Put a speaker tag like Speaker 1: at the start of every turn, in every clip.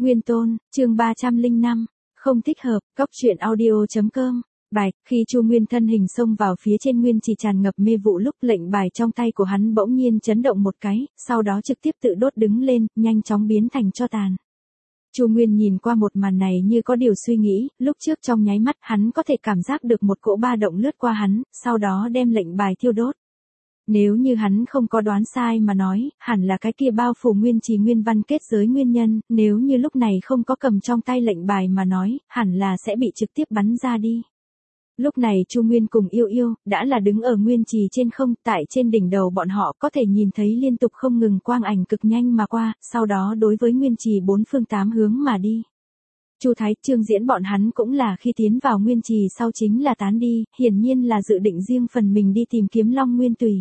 Speaker 1: Nguyên Tôn, chương 305, không thích hợp, góc truyện audio.com. Bài, khi Chu Nguyên thân hình xông vào phía trên nguyên chỉ tràn ngập mê vụ lúc lệnh bài trong tay của hắn bỗng nhiên chấn động một cái, sau đó trực tiếp tự đốt đứng lên, nhanh chóng biến thành tro tàn. Chu Nguyên nhìn qua một màn này như có điều suy nghĩ, lúc trước trong nháy mắt hắn có thể cảm giác được một cỗ ba động lướt qua hắn, sau đó đem lệnh bài thiêu đốt. Nếu như hắn không có đoán sai mà nói, hẳn là cái kia bao phủ nguyên trì nguyên văn kết giới nguyên nhân, nếu như lúc này không có cầm trong tay lệnh bài mà nói, hẳn là sẽ bị trực tiếp bắn ra đi. Lúc này Chu Nguyên cùng Yêu Yêu, đã là đứng ở nguyên trì trên không, tại trên đỉnh đầu bọn họ có thể nhìn thấy liên tục không ngừng quang ảnh cực nhanh mà qua, sau đó đối với nguyên trì bốn phương tám hướng mà đi. Chu Thái, Trương Diễn bọn hắn cũng là khi tiến vào nguyên trì sau chính là tán đi, hiển nhiên là dự định riêng phần mình đi tìm kiếm Long Nguyên Tùy.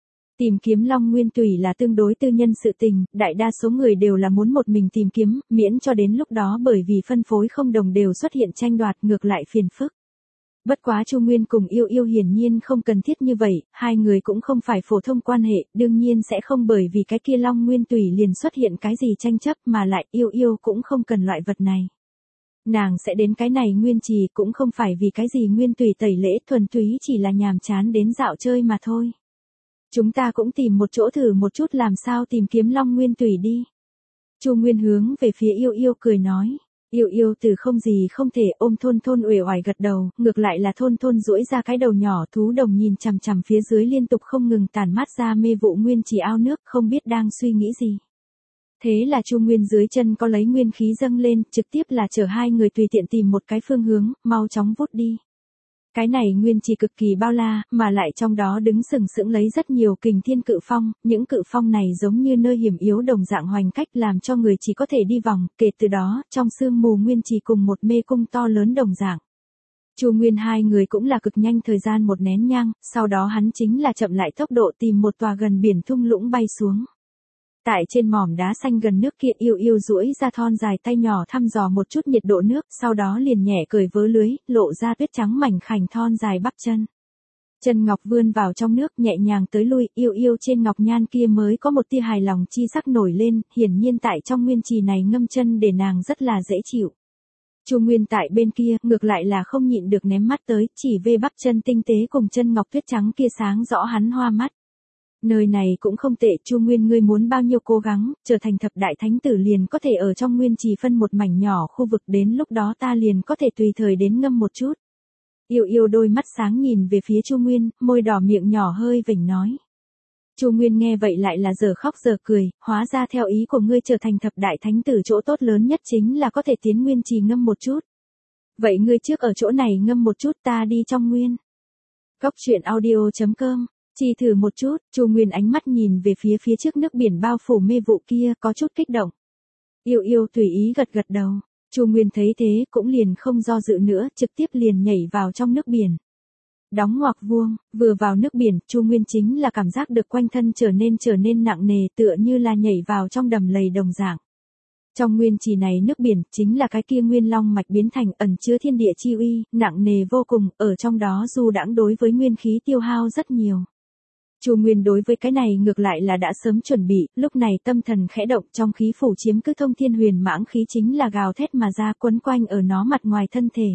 Speaker 1: Tìm kiếm Long Nguyên Tùy là tương đối tư nhân sự tình, đại đa số người đều là muốn một mình tìm kiếm, miễn cho đến lúc đó bởi vì phân phối không đồng đều xuất hiện tranh đoạt ngược lại phiền phức. Bất quá Chu Nguyên cùng Yêu Yêu hiển nhiên không cần thiết như vậy, hai người cũng không phải phổ thông quan hệ, đương nhiên sẽ không bởi vì cái kia Long Nguyên Tùy liền xuất hiện cái gì tranh chấp mà lại Yêu Yêu cũng không cần loại vật này. Nàng sẽ đến cái này nguyên trì cũng không phải vì cái gì nguyên tùy tẩy lễ, thuần túy chỉ là nhàm chán đến dạo chơi mà thôi. Chúng ta cũng tìm một chỗ thử một chút làm sao tìm kiếm Long Nguyên Tùy đi. Chu Nguyên hướng về phía Yêu Yêu cười nói. Yêu Yêu từ không gì không thể ôm Thôn Thôn uể oải gật đầu, ngược lại là Thôn Thôn duỗi ra cái đầu nhỏ thú đồng nhìn chằm chằm phía dưới liên tục không ngừng tản mát ra mê vụ nguyên trì ao nước, không biết đang suy nghĩ gì. Thế là Chu Nguyên dưới chân có lấy nguyên khí dâng lên, trực tiếp là chở hai người tùy tiện tìm một cái phương hướng, mau chóng vút đi. Cái này nguyên trì cực kỳ bao la, mà lại trong đó đứng sừng sững lấy rất nhiều kình thiên cự phong, những cự phong này giống như nơi hiểm yếu đồng dạng hoành cách làm cho người chỉ có thể đi vòng, kể từ đó, trong sương mù nguyên trì cùng một mê cung to lớn đồng dạng. Chu Nguyên hai người cũng là cực nhanh thời gian một nén nhang, sau đó hắn chính là chậm lại tốc độ tìm một tòa gần biển thung lũng bay xuống. Tại trên mỏm đá xanh gần nước kia Yêu Yêu duỗi ra thon dài tay nhỏ thăm dò một chút nhiệt độ nước, sau đó liền nhẹ cởi vớ lưới, lộ ra tuyết trắng mảnh khảnh thon dài bắp chân. Chân ngọc vươn vào trong nước nhẹ nhàng tới lui, Yêu Yêu trên ngọc nhan kia mới có một tia hài lòng chi sắc nổi lên, hiển nhiên tại trong nguyên trì này ngâm chân để nàng rất là dễ chịu. Chu Nguyên tại bên kia, ngược lại là không nhịn được ném mắt tới, chỉ về bắp chân tinh tế cùng chân ngọc tuyết trắng kia sáng rõ hắn hoa mắt. Nơi này cũng không tệ, Chu Nguyên ngươi muốn bao nhiêu cố gắng, trở thành thập đại thánh tử liền có thể ở trong nguyên trì phân một mảnh nhỏ khu vực, đến lúc đó ta liền có thể tùy thời đến ngâm một chút. Yêu Yêu đôi mắt sáng nhìn về phía Chu Nguyên, môi đỏ miệng nhỏ hơi vểnh nói. Chu Nguyên nghe vậy lại là giờ khóc giờ cười, hóa ra theo ý của ngươi trở thành thập đại thánh tử chỗ tốt lớn nhất chính là có thể tiến nguyên trì ngâm một chút. Vậy ngươi trước ở chỗ này ngâm một chút, ta đi trong nguyên. Góc truyện audio.com. Chỉ thử một chút, Chu Nguyên ánh mắt nhìn về phía trước nước biển bao phủ mê vụ kia, có chút kích động. Yêu Yêu tùy ý gật gật đầu. Chu Nguyên thấy thế cũng liền không do dự nữa, trực tiếp liền nhảy vào trong nước biển. Đóng ngoặc vuông, vừa vào nước biển, Chu Nguyên chính là cảm giác được quanh thân trở nên nặng nề, tựa như là nhảy vào trong đầm lầy đồng dạng. Trong nguyên trì này nước biển chính là cái kia nguyên long mạch biến thành, ẩn chứa thiên địa chi uy, nặng nề vô cùng, ở trong đó du đãng đối với nguyên khí tiêu hao rất nhiều. Chu Nguyên đối với cái này ngược lại là đã sớm chuẩn bị, lúc này tâm thần khẽ động, trong khí phủ chiếm cứ thông thiên huyền mãng khí chính là gào thét mà ra quấn quanh ở nó mặt ngoài thân thể.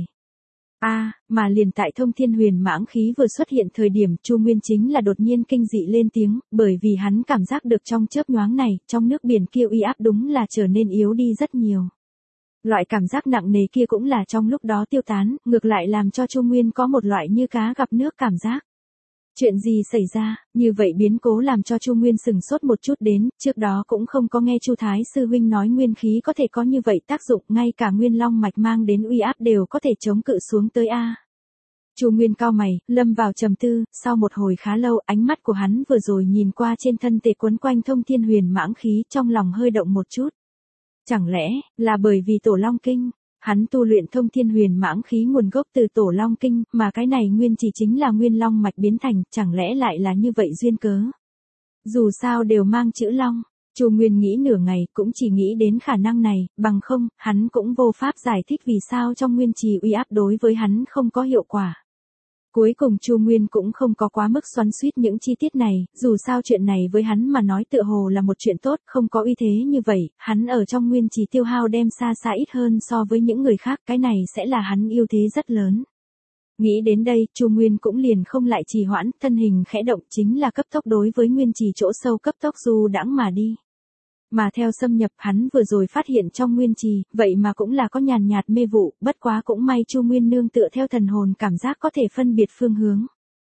Speaker 1: Mà liền tại thông thiên huyền mãng khí vừa xuất hiện thời điểm, Chu Nguyên chính là đột nhiên kinh dị lên tiếng, bởi vì hắn cảm giác được trong chớp nhoáng này, trong nước biển kia uy áp đúng là trở nên yếu đi rất nhiều. Loại cảm giác nặng nề kia cũng là trong lúc đó tiêu tán, ngược lại làm cho Chu Nguyên có một loại như cá gặp nước cảm giác. Chuyện gì xảy ra, như vậy biến cố làm cho Chu Nguyên sừng sốt một chút đến, trước đó cũng không có nghe Chu Thái sư huynh nói nguyên khí có thể có như vậy tác dụng, ngay cả nguyên long mạch mang đến uy áp đều có thể chống cự xuống tới a. Chu Nguyên cau mày, lâm vào trầm tư, sau một hồi khá lâu, ánh mắt của hắn vừa rồi nhìn qua trên thân thể quấn quanh thông thiên huyền mãng khí, trong lòng hơi động một chút. Chẳng lẽ là bởi vì Tổ Long Kinh? Hắn tu luyện thông thiên huyền mãng khí nguồn gốc từ Tổ Long Kinh, mà cái này nguyên chỉ chính là nguyên long mạch biến thành, chẳng lẽ lại là như vậy duyên cớ. Dù sao đều mang chữ long, Chu Nguyên nghĩ nửa ngày cũng chỉ nghĩ đến khả năng này, bằng không, hắn cũng vô pháp giải thích vì sao trong nguyên trì uy áp đối với hắn không có hiệu quả. Cuối cùng Chu Nguyên cũng không có quá mức xoắn xuýt những chi tiết này, dù sao chuyện này với hắn mà nói tựa hồ là một chuyện tốt, không có uy thế như vậy, hắn ở trong nguyên trì tiêu hao đem xa xa ít hơn so với những người khác, cái này sẽ là hắn ưu thế rất lớn. Nghĩ đến đây, Chu Nguyên cũng liền không lại trì hoãn, thân hình khẽ động chính là cấp tốc đối với nguyên trì chỗ sâu cấp tốc du đãng mà đi. Mà theo xâm nhập hắn vừa rồi phát hiện trong nguyên trì, vậy mà cũng là có nhàn nhạt mê vụ, bất quá cũng may Chu Nguyên nương tựa theo thần hồn cảm giác có thể phân biệt phương hướng.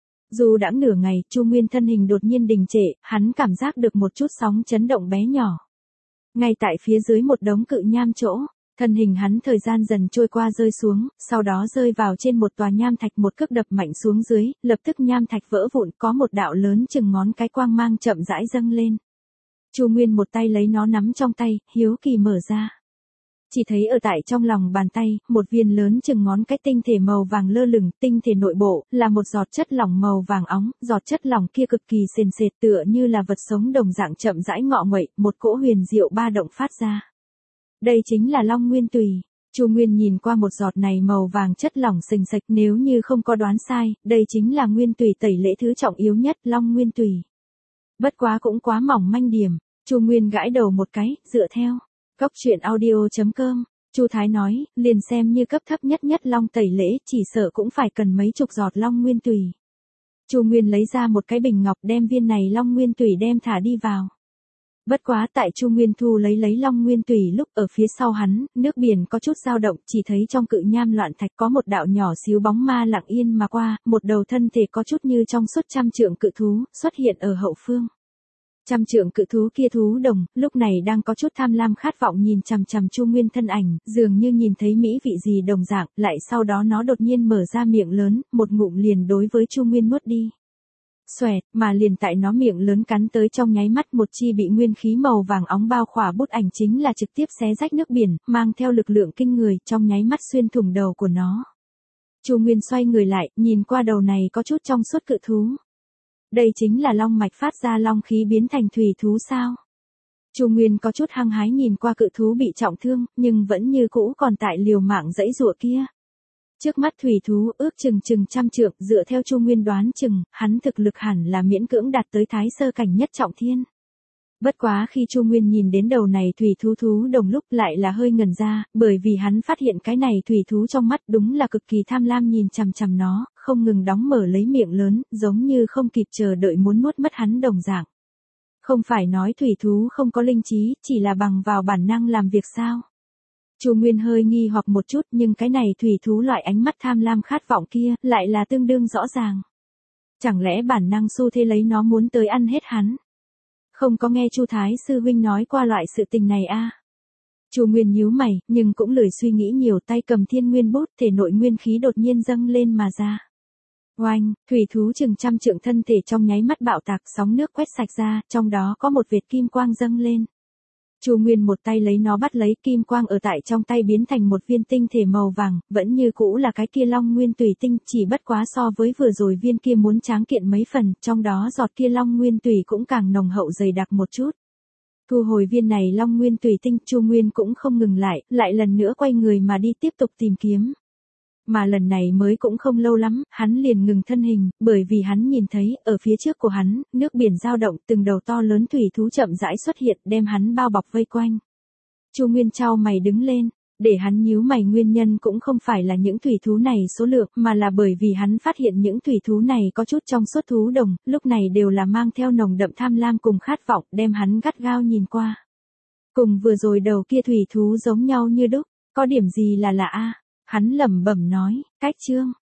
Speaker 1: Dù đã nửa ngày, Chu Nguyên thân hình đột nhiên đình trệ, hắn cảm giác được một chút sóng chấn động bé nhỏ. Ngay tại phía dưới một đống cự nham chỗ, thân hình hắn thời gian dần trôi qua rơi xuống, sau đó rơi vào trên một tòa nham thạch một cước đập mạnh xuống dưới, lập tức nham thạch vỡ vụn, có một đạo lớn chừng ngón cái quang mang chậm rãi dâng lên. Chu Nguyên một tay lấy nó nắm trong tay, hiếu kỳ mở ra. Chỉ thấy ở tại trong lòng bàn tay, một viên lớn chừng ngón cái tinh thể màu vàng lơ lửng, tinh thể nội bộ, là một giọt chất lỏng màu vàng óng, giọt chất lỏng kia cực kỳ sền sệt tựa như là vật sống đồng dạng chậm rãi ngọ nguậy, một cỗ huyền diệu ba động phát ra. Đây chính là Long Nguyên Tùy. Chu Nguyên nhìn qua một giọt này màu vàng chất lỏng sình sạch, nếu như không có đoán sai, đây chính là Nguyên Tùy tẩy lễ thứ trọng yếu nhất, Long Nguyên Tùy. Bất quá cũng quá mỏng manh điểm, Chu Nguyên gãi đầu một cái, dựa theo Cốc truyện audio.com, Chu Thái nói, liền xem như cấp thấp nhất long tẩy lễ, chỉ sợ cũng phải cần mấy chục giọt Long Nguyên Tùy. Chu Nguyên lấy ra một cái bình ngọc đem viên này Long Nguyên Tùy đem thả đi vào. Bất quá tại Chu Nguyên thu lấy Long Nguyên Tùy lúc ở phía sau hắn, nước biển có chút dao động, chỉ thấy trong cự nham loạn thạch có một đạo nhỏ xíu bóng ma lặng yên mà qua, một đầu thân thể có chút như trong suốt trăm trượng cự thú, xuất hiện ở hậu phương. Trăm trượng cự thú kia thú đồng, lúc này đang có chút tham lam khát vọng nhìn chằm chằm Chu Nguyên thân ảnh, dường như nhìn thấy mỹ vị gì đồng dạng, lại sau đó nó đột nhiên mở ra miệng lớn, một ngụm liền đối với Chu Nguyên nuốt đi. Xoẹt, mà liền tại nó miệng lớn cắn tới trong nháy mắt, một chi bị nguyên khí màu vàng óng bao khỏa bút ảnh chính là trực tiếp xé rách nước biển, mang theo lực lượng kinh người, trong nháy mắt xuyên thủng đầu của nó. Chu Nguyên xoay người lại, nhìn qua đầu này có chút trong suốt cự thú. Đây chính là long mạch phát ra long khí biến thành thủy thú sao? Chu Nguyên có chút hăng hái nhìn qua cự thú bị trọng thương, nhưng vẫn như cũ còn tại liều mạng dãy giụa kia. Trước mắt thủy thú ước chừng trăm trượng, dựa theo Chu Nguyên đoán chừng, hắn thực lực hẳn là miễn cưỡng đạt tới thái sơ cảnh nhất trọng thiên. Bất quá khi Chu Nguyên nhìn đến đầu này thủy thú đồng lúc lại là hơi ngẩn ra, bởi vì hắn phát hiện cái này thủy thú trong mắt đúng là cực kỳ tham lam nhìn chằm chằm nó, không ngừng đóng mở lấy miệng lớn, giống như không kịp chờ đợi muốn nuốt mất hắn đồng dạng. Không phải nói thủy thú không có linh trí, chỉ là bằng vào bản năng làm việc sao? Chu Nguyên hơi nghi hoặc một chút, nhưng cái này thủy thú loại ánh mắt tham lam khát vọng kia, lại là tương đương rõ ràng. Chẳng lẽ bản năng xu thế lấy nó muốn tới ăn hết hắn? Không có nghe Chu Thái sư huynh nói qua loại sự tình này a? Chu Nguyên nhíu mày, nhưng cũng lười suy nghĩ nhiều, tay cầm thiên nguyên bút, thể nội nguyên khí đột nhiên dâng lên mà ra. Oanh, thủy thú chừng trăm trượng thân thể trong nháy mắt bạo tạc, sóng nước quét sạch ra, trong đó có một vệt kim quang dâng lên. Chu Nguyên một tay lấy nó bắt lấy, kim quang ở tại trong tay biến thành một viên tinh thể màu vàng, vẫn như cũ là cái kia Long Nguyên Tùy tinh, chỉ bất quá so với vừa rồi viên kia muốn tráng kiện mấy phần, trong đó giọt kia Long Nguyên Tùy cũng càng nồng hậu dày đặc một chút. Thu hồi viên này Long Nguyên Tùy tinh, Chu Nguyên cũng không ngừng lại lần nữa quay người mà đi tiếp tục tìm kiếm. Mà lần này mới cũng không lâu lắm, hắn liền ngừng thân hình, bởi vì hắn nhìn thấy, ở phía trước của hắn, nước biển dao động, từng đầu to lớn thủy thú chậm rãi xuất hiện, đem hắn bao bọc vây quanh. Chu Nguyên chau mày đứng lên, để hắn nhíu mày nguyên nhân cũng không phải là những thủy thú này số lượng, mà là bởi vì hắn phát hiện những thủy thú này có chút trong suốt thú đồng, lúc này đều là mang theo nồng đậm tham lam cùng khát vọng, đem hắn gắt gao nhìn qua. Cùng vừa rồi đầu kia thủy thú giống nhau như đúc, có điểm gì là lạ a? Hắn lẩm bẩm nói, cách chương.